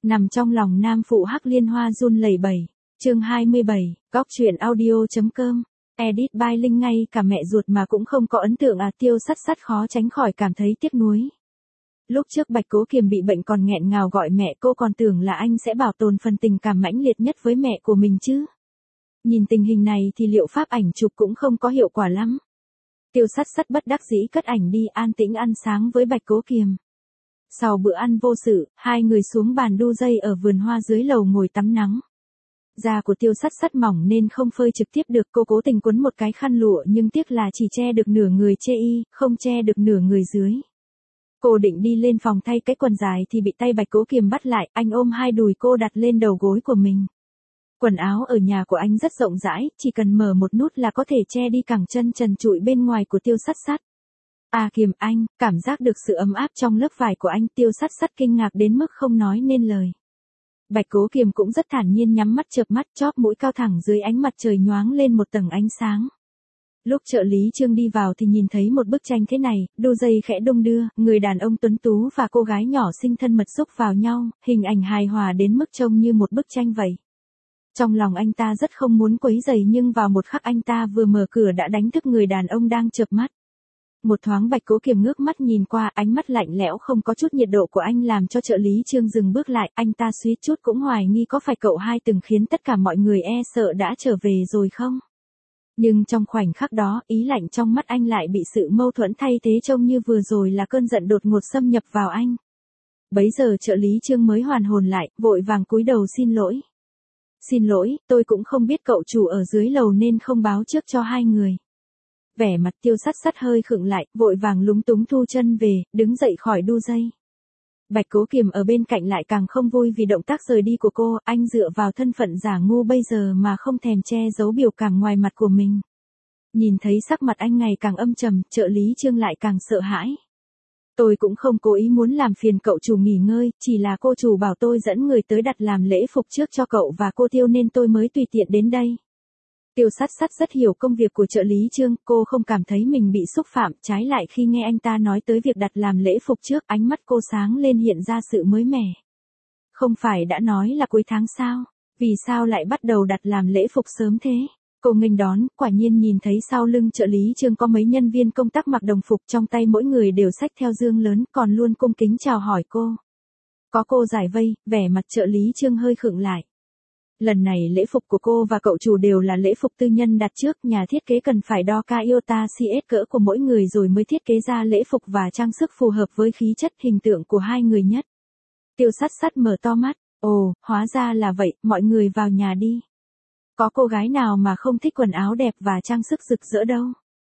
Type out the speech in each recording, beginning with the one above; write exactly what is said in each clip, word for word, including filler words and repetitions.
Nằm trong lòng nam phụ Hắc Liên Hoa run lẩy bẩy. Chương hai mươi bảy, Góc truyện audio.com. Edit by Linh. Ngay cả mẹ ruột mà cũng không có ấn tượng à. Tiêu Sắt Sắt khó tránh khỏi cảm thấy tiếc nuối. Lúc trước Bạch Cố Kiềm bị bệnh còn nghẹn ngào gọi mẹ, cô còn tưởng là anh sẽ bảo tồn phần tình cảm mãnh liệt nhất với mẹ của mình chứ. Nhìn tình hình này thì liệu pháp ảnh chụp cũng không có hiệu quả lắm. Tiêu Sắt Sắt bất đắc dĩ cất ảnh đi, an tĩnh ăn sáng với Bạch Cố Kiềm. Sau bữa ăn vô sự, hai người xuống bàn đu dây ở vườn hoa dưới lầu ngồi tắm nắng. Da của Tiêu Sắt Sắt mỏng nên không phơi trực tiếp được, cô cố tình quấn một cái khăn lụa nhưng tiếc là chỉ che được nửa người chê y, không che được nửa người dưới. Cô định đi lên phòng thay cái quần dài thì bị tay Bạch Cố Kiềm bắt lại, anh ôm hai đùi cô đặt lên đầu gối của mình. Quần áo ở nhà của anh rất rộng rãi, chỉ cần mở một nút là có thể che đi cẳng chân trần trụi bên ngoài của Tiêu Sắt Sắt. À Kiềm anh, cảm giác được sự ấm áp trong lớp vải của anh. Tiêu Sắt Sắt kinh ngạc đến mức không nói nên lời. Bạch Cố Kiềm cũng rất thản nhiên nhắm mắt chợp mắt, chóp mũi cao thẳng dưới ánh mặt trời nhoáng lên một tầng ánh sáng. Lúc trợ lý Trương đi vào thì nhìn thấy một bức tranh thế này, đu dây khẽ đung đưa, người đàn ông tuấn tú và cô gái nhỏ xinh thân mật xúc vào nhau, hình ảnh hài hòa đến mức trông như một bức tranh vậy. Trong lòng anh ta rất không muốn quấy rầy nhưng vào một khắc anh ta vừa mở cửa đã đánh thức người đàn ông đang chợp mắt. Một thoáng Bạch Cố Kiềm ngước mắt nhìn qua, ánh mắt lạnh lẽo không có chút nhiệt độ của anh làm cho trợ lý Trương dừng bước lại, anh ta suýt chút cũng hoài nghi có phải cậu hai từng khiến tất cả mọi người e sợ đã trở về rồi không? Nhưng trong khoảnh khắc đó, ý lạnh trong mắt anh lại bị sự mâu thuẫn thay thế, trông như vừa rồi là cơn giận đột ngột xâm nhập vào anh. Bấy giờ trợ lý Trương mới hoàn hồn lại, vội vàng cúi đầu xin lỗi. Xin lỗi, tôi cũng không biết cậu chủ ở dưới lầu nên không báo trước cho hai người. Vẻ mặt Tiêu Sắt Sắt hơi khựng lại, vội vàng lúng túng thu chân về, đứng dậy khỏi đu dây. Bạch Cố Kiềm ở bên cạnh lại càng không vui vì động tác rời đi của cô, anh dựa vào thân phận giả ngu bây giờ mà không thèm che giấu biểu cảm ngoài mặt của mình. Nhìn thấy sắc mặt anh ngày càng âm trầm, trợ lý Trương lại càng sợ hãi. Tôi cũng không cố ý muốn làm phiền cậu chủ nghỉ ngơi, chỉ là cô chủ bảo tôi dẫn người tới đặt làm lễ phục trước cho cậu và cô Tiêu nên tôi mới tùy tiện đến đây. Tiêu Sắt Sắt rất hiểu công việc của trợ lý Trương, cô không cảm thấy mình bị xúc phạm, trái lại khi nghe anh ta nói tới việc đặt làm lễ phục trước, ánh mắt cô sáng lên hiện ra sự mới mẻ. Không phải đã nói là cuối tháng sao, vì sao lại bắt đầu đặt làm lễ phục sớm thế? Cô nghênh đón, quả nhiên nhìn thấy sau lưng trợ lý Trương có mấy nhân viên công tác mặc đồng phục, trong tay mỗi người đều xách theo dương lớn, còn luôn cung kính chào hỏi cô. Có cô giải vây, vẻ mặt trợ lý Trương hơi khựng lại. Lần này lễ phục của cô và cậu chủ đều là lễ phục tư nhân đặt trước, nhà thiết kế cần phải đo ca iota xê ét cỡ của mỗi người rồi mới thiết kế ra lễ phục và trang sức phù hợp với khí chất hình tượng của hai người nhất. Tiêu Sắt Sắt mở to mắt, ồ, hóa ra là vậy, mọi người vào nhà đi. Có cô gái nào mà không thích quần áo đẹp và trang sức rực rỡ đâu.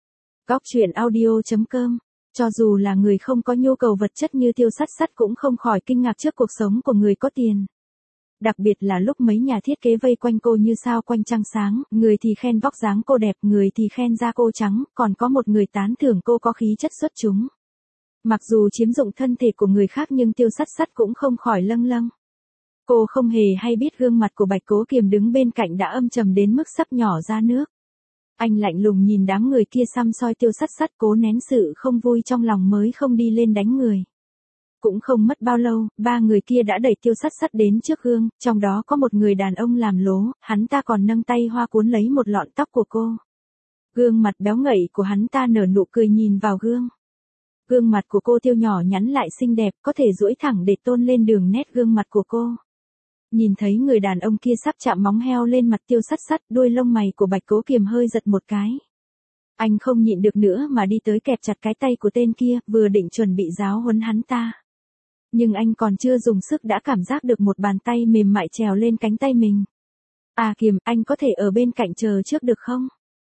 Góc truyện audio.com. Cho dù là người không có nhu cầu vật chất như Tiêu Sắt Sắt cũng không khỏi kinh ngạc trước cuộc sống của người có tiền. Đặc biệt là lúc mấy nhà thiết kế vây quanh cô như sao quanh trăng sáng, người thì khen vóc dáng cô đẹp, người thì khen da cô trắng, còn có một người tán thưởng cô có khí chất xuất chúng. Mặc dù chiếm dụng thân thể của người khác nhưng Tiêu Sắt Sắt cũng không khỏi lâng lâng. Cô không hề hay biết gương mặt của Bạch Cố Kiềm đứng bên cạnh đã âm trầm đến mức sắp nhỏ ra nước. Anh lạnh lùng nhìn đám người kia săm soi Tiêu Sắt Sắt, cố nén sự không vui trong lòng mới không đi lên đánh người. Cũng không mất bao lâu, ba người kia đã đẩy Tiêu Sắt Sắt đến trước gương, trong đó có một người đàn ông làm lố, hắn ta còn nâng tay hoa cuốn lấy một lọn tóc của cô. Gương mặt béo ngậy của hắn ta nở nụ cười nhìn vào gương. Gương mặt của cô Tiêu nhỏ nhắn lại xinh đẹp, có thể duỗi thẳng để tôn lên đường nét gương mặt của cô. Nhìn thấy người đàn ông kia sắp chạm móng heo lên mặt Tiêu Sắt Sắt, đuôi lông mày của Bạch Cố Kiềm hơi giật một cái. Anh không nhịn được nữa mà đi tới kẹp chặt cái tay của tên kia, vừa định chuẩn bị giáo huấn hắn ta. Nhưng anh còn chưa dùng sức đã cảm giác được một bàn tay mềm mại trèo lên cánh tay mình. À Kiềm, anh có thể ở bên cạnh chờ trước được không?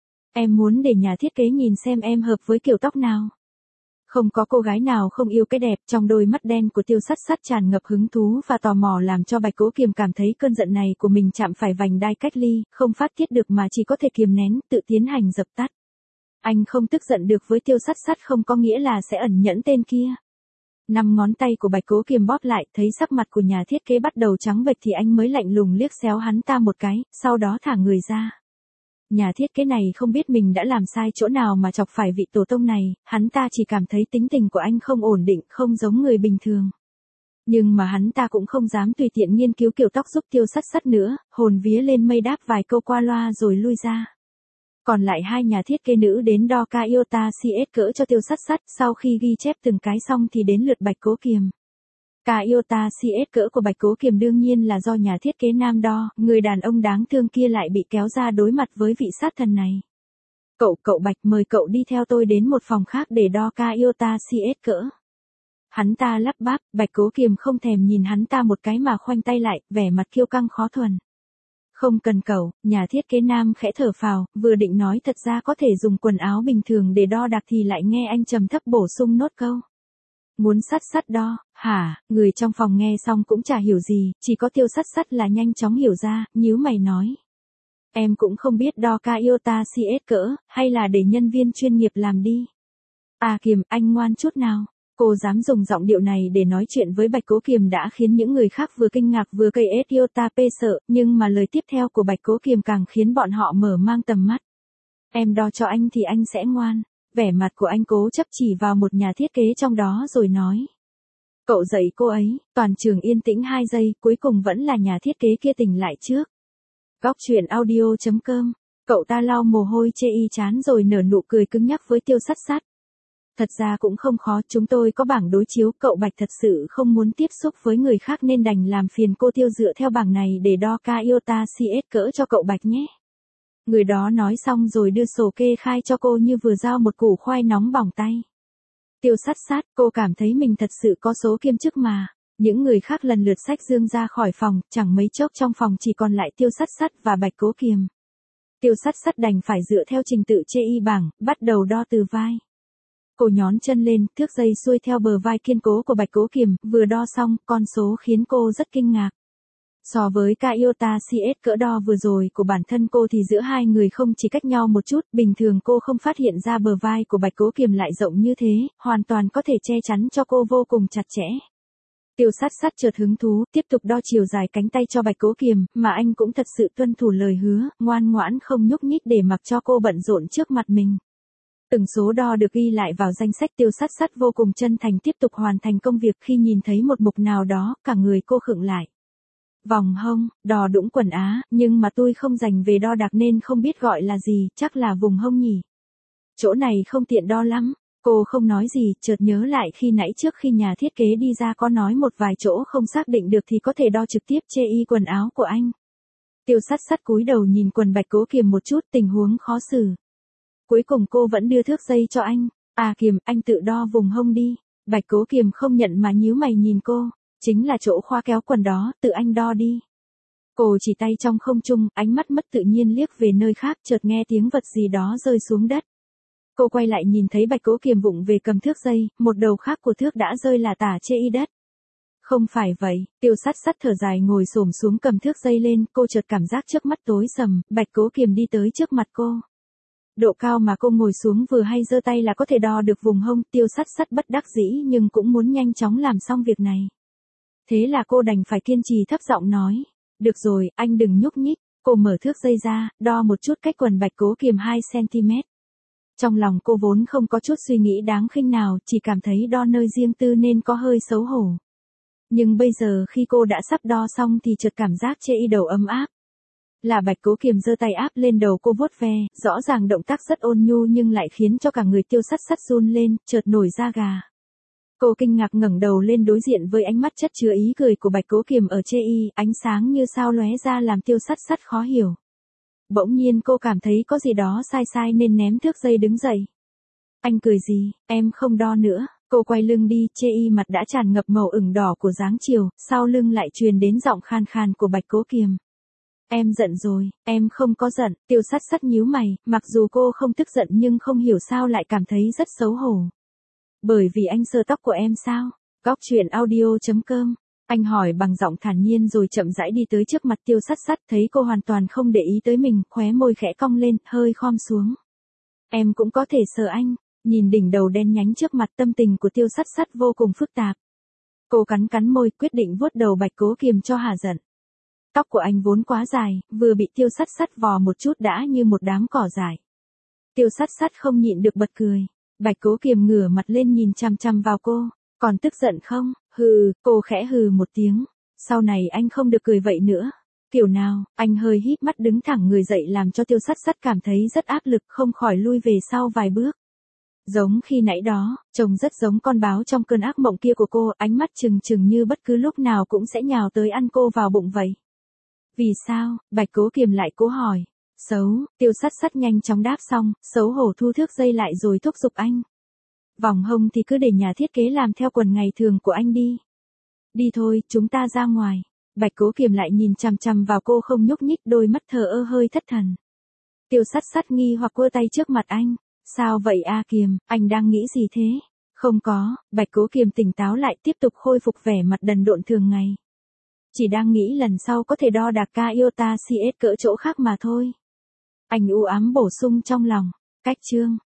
Em muốn để nhà thiết kế nhìn xem em hợp với kiểu tóc nào. Không có cô gái nào không yêu cái đẹp, trong đôi mắt đen của Tiêu Sắt Sắt tràn ngập hứng thú và tò mò làm cho Bạch Cố Kiềm cảm thấy cơn giận này của mình chạm phải vành đai cách ly, không phát tiết được mà chỉ có thể kiềm nén, tự tiến hành dập tắt. Anh không tức giận được với Tiêu Sắt Sắt không có nghĩa là sẽ ẩn nhẫn tên kia. Năm ngón tay của Bạch Cố Kiềm bóp lại, thấy sắc mặt của nhà thiết kế bắt đầu trắng bệch thì anh mới lạnh lùng liếc xéo hắn ta một cái, sau đó thả người ra. Nhà thiết kế này không biết mình đã làm sai chỗ nào mà chọc phải vị tổ tông này, hắn ta chỉ cảm thấy tính tình của anh không ổn định, không giống người bình thường. Nhưng mà hắn ta cũng không dám tùy tiện nghiên cứu kiểu tóc giúp Tiêu Sắt Sắt nữa, hồn vía lên mây đáp vài câu qua loa rồi lui ra. Còn lại hai nhà thiết kế nữ đến đo Kaiota xê ét cỡ cho Tiêu Sắt Sắt, sau khi ghi chép từng cái xong thì đến lượt Bạch Cố Kiềm. Kaiota xê ét cỡ của Bạch Cố Kiềm đương nhiên là do nhà thiết kế nam đo, người đàn ông đáng thương kia lại bị kéo ra đối mặt với vị sát thần này. Cậu, cậu Bạch, mời cậu đi theo tôi đến một phòng khác để đo Kaiota xê ét cỡ. Hắn ta lắp bắp, Bạch Cố Kiềm không thèm nhìn hắn ta một cái mà khoanh tay lại, vẻ mặt kiêu căng khó thuần. Không cần cậu, nhà thiết kế nam khẽ thở phào, vừa định nói thật ra có thể dùng quần áo bình thường để đo đạc thì lại nghe anh trầm thấp bổ sung nốt câu. Muốn Sắt Sắt đo, hả? Người trong phòng nghe xong cũng chả hiểu gì, chỉ có Tiêu Sắt Sắt là nhanh chóng hiểu ra, nhíu mày nói. Em cũng không biết đo Kaiota xê ét cỡ, hay là để nhân viên chuyên nghiệp làm đi. À Kiềm, anh ngoan chút nào. Cô dám dùng giọng điệu này để nói chuyện với Bạch Cố Kiềm đã khiến những người khác vừa kinh ngạc vừa cây Iota P sợ, nhưng mà lời tiếp theo của Bạch Cố Kiềm càng khiến bọn họ mở mang tầm mắt. Em đo cho anh thì anh sẽ ngoan. Vẻ mặt của anh cố chấp chỉ vào một nhà thiết kế trong đó rồi nói. Cậu dạy cô ấy, toàn trường yên tĩnh hai giây, cuối cùng vẫn là nhà thiết kế kia tỉnh lại trước. Góc truyện audio chấm com, cậu ta lau mồ hôi chê y chán rồi nở nụ cười cứng nhắc với Tiêu Sắt Sắt. Thật ra cũng không khó, chúng tôi có bảng đối chiếu, cậu Bạch thật sự không muốn tiếp xúc với người khác nên đành làm phiền cô Tiêu dựa theo bảng này để đo Kaiota xê ét cỡ cho cậu Bạch nhé. Người đó nói xong rồi đưa sổ kê khai cho cô như vừa giao một củ khoai nóng bỏng tay. Tiêu Sắt Sắt, cô cảm thấy mình thật sự có số kiêm chức mà. Những người khác lần lượt xách dương ra khỏi phòng, chẳng mấy chốc trong phòng chỉ còn lại Tiêu Sắt Sắt và Bạch Cố Kiềm. Tiêu Sắt Sắt đành phải dựa theo trình tự chê y bảng, bắt đầu đo từ vai. Cô nhón chân lên, thước dây xuôi theo bờ vai kiên cố của Bạch Cố Kiềm, vừa đo xong, con số khiến cô rất kinh ngạc. So với Kaiota xê ét cỡ đo vừa rồi của bản thân cô thì giữa hai người không chỉ cách nhau một chút, bình thường cô không phát hiện ra bờ vai của Bạch Cố Kiềm lại rộng như thế, hoàn toàn có thể che chắn cho cô vô cùng chặt chẽ. Tiêu Sắt Sắt chợt hứng thú, tiếp tục đo chiều dài cánh tay cho Bạch Cố Kiềm, mà anh cũng thật sự tuân thủ lời hứa, ngoan ngoãn không nhúc nhích để mặc cho cô bận rộn trước mặt mình. Từng số đo được ghi lại vào danh sách. Tiêu Sắt Sắt vô cùng chân thành tiếp tục hoàn thành công việc. Khi nhìn thấy một mục nào đó, cả người cô khựng lại. Vòng hông, đo đũng quần á, nhưng mà tôi không dành về đo đạc nên không biết gọi là gì, chắc là vùng hông nhỉ. Chỗ này không tiện đo lắm. Cô không nói gì, chợt nhớ lại khi nãy trước khi nhà thiết kế đi ra có nói một vài chỗ không xác định được thì có thể đo trực tiếp chê y quần áo của anh. Tiêu Sắt Sắt cúi đầu nhìn quần Bạch Cố Kiềm một chút, tình huống khó xử. Cuối cùng cô vẫn đưa thước dây cho anh. À Kiềm, anh tự đo vùng hông đi. Bạch Cố Kiềm không nhận mà nhíu mày nhìn cô. Chính là chỗ khóa kéo quần đó, tự anh đo đi. Cô chỉ tay trong không trung, ánh mắt mất tự nhiên liếc về nơi khác, chợt nghe tiếng vật gì đó rơi xuống đất. Cô quay lại nhìn thấy Bạch Cố Kiềm vụng về cầm thước dây, một đầu khác của thước đã rơi là tả chê y đất. Không phải vậy, Tiêu Sắt Sắt thở dài ngồi xổm xuống cầm thước dây lên, cô chợt cảm giác trước mắt tối sầm, Bạch Cố Kiềm đi tới trước mặt cô. Độ cao mà cô ngồi xuống vừa hay giơ tay là có thể đo được vùng hông. Tiêu Sắt Sắt bất đắc dĩ nhưng cũng muốn nhanh chóng làm xong việc này. Thế là cô đành phải kiên trì thấp giọng nói. Được rồi, anh đừng nhúc nhích. Cô mở thước dây ra, đo một chút cách quần Bạch Cố Kiềm hai xăng ti mét. Trong lòng cô vốn không có chút suy nghĩ đáng khinh nào, chỉ cảm thấy đo nơi riêng tư nên có hơi xấu hổ. Nhưng bây giờ khi cô đã sắp đo xong thì chợt cảm giác chê y đầu ấm áp. Là Bạch Cố Kiềm giơ tay áp lên đầu cô vuốt ve, rõ ràng động tác rất ôn nhu nhưng lại khiến cho cả người Tiêu Sắt Sắt run lên, chợt nổi da gà. Cô kinh ngạc ngẩng đầu lên đối diện với ánh mắt chất chứa ý cười của Bạch Cố Kiềm ở chê y, ánh sáng như sao lóe ra làm Tiêu Sắt Sắt khó hiểu. Bỗng nhiên cô cảm thấy có gì đó sai sai nên ném thước dây đứng dậy. Anh cười gì, em không đo nữa. Cô quay lưng đi, chê y mặt đã tràn ngập màu ửng đỏ của dáng chiều, sau lưng lại truyền đến giọng khan khan của Bạch Cố Kiềm. Em giận rồi, em không có giận. Tiêu Sắt Sắt nhíu mày, mặc dù cô không tức giận nhưng không hiểu sao lại cảm thấy rất xấu hổ. Bởi vì anh sờ tóc của em sao? Góc truyện audio chấm com. Anh hỏi bằng giọng thản nhiên rồi chậm rãi đi tới trước mặt Tiêu Sắt Sắt, thấy cô hoàn toàn không để ý tới mình, khóe môi khẽ cong lên, hơi khom xuống. Em cũng có thể sờ anh. Nhìn đỉnh đầu đen nhánh trước mặt, tâm tình của Tiêu Sắt Sắt vô cùng phức tạp. Cô cắn cắn môi, quyết định vuốt đầu Bạch Cố Kiềm cho hả giận. Tóc của anh vốn quá dài, vừa bị Tiêu Sắt Sắt vò một chút đã như một đám cỏ dại. Tiêu Sắt Sắt không nhịn được bật cười. Bạch Cố Kiềm ngửa mặt lên nhìn chằm chằm vào cô. Còn tức giận không? Hừ, cô khẽ hừ một tiếng. Sau này anh không được cười vậy nữa. Kiểu nào, anh hơi híp mắt đứng thẳng người dậy làm cho Tiêu Sắt Sắt cảm thấy rất áp lực không khỏi lui về sau vài bước. Giống khi nãy đó, trông rất giống con báo trong cơn ác mộng kia của cô, ánh mắt trừng trừng như bất cứ lúc nào cũng sẽ nhào tới ăn cô vào bụng vậy. Vì sao? Bạch Cố Kiềm lại cố hỏi. Xấu, Tiêu Sắt Sắt nhanh chóng đáp xong, xấu hổ thu thước dây lại rồi thúc giục anh. Vòng hông thì cứ để nhà thiết kế làm theo quần ngày thường của anh đi. Đi thôi, chúng ta ra ngoài. Bạch Cố Kiềm lại nhìn chằm chằm vào cô không nhúc nhích, đôi mắt thờ ơ hơi thất thần. Tiêu Sắt Sắt nghi hoặc quơ tay trước mặt anh. Sao vậy A Kiềm, anh đang nghĩ gì thế? Không có, Bạch Cố Kiềm tỉnh táo lại tiếp tục khôi phục vẻ mặt đần độn thường ngày. Chỉ đang nghĩ lần sau có thể đo đạc ca iota xê ét cỡ chỗ khác mà thôi. Anh u ám bổ sung trong lòng. Cách chương.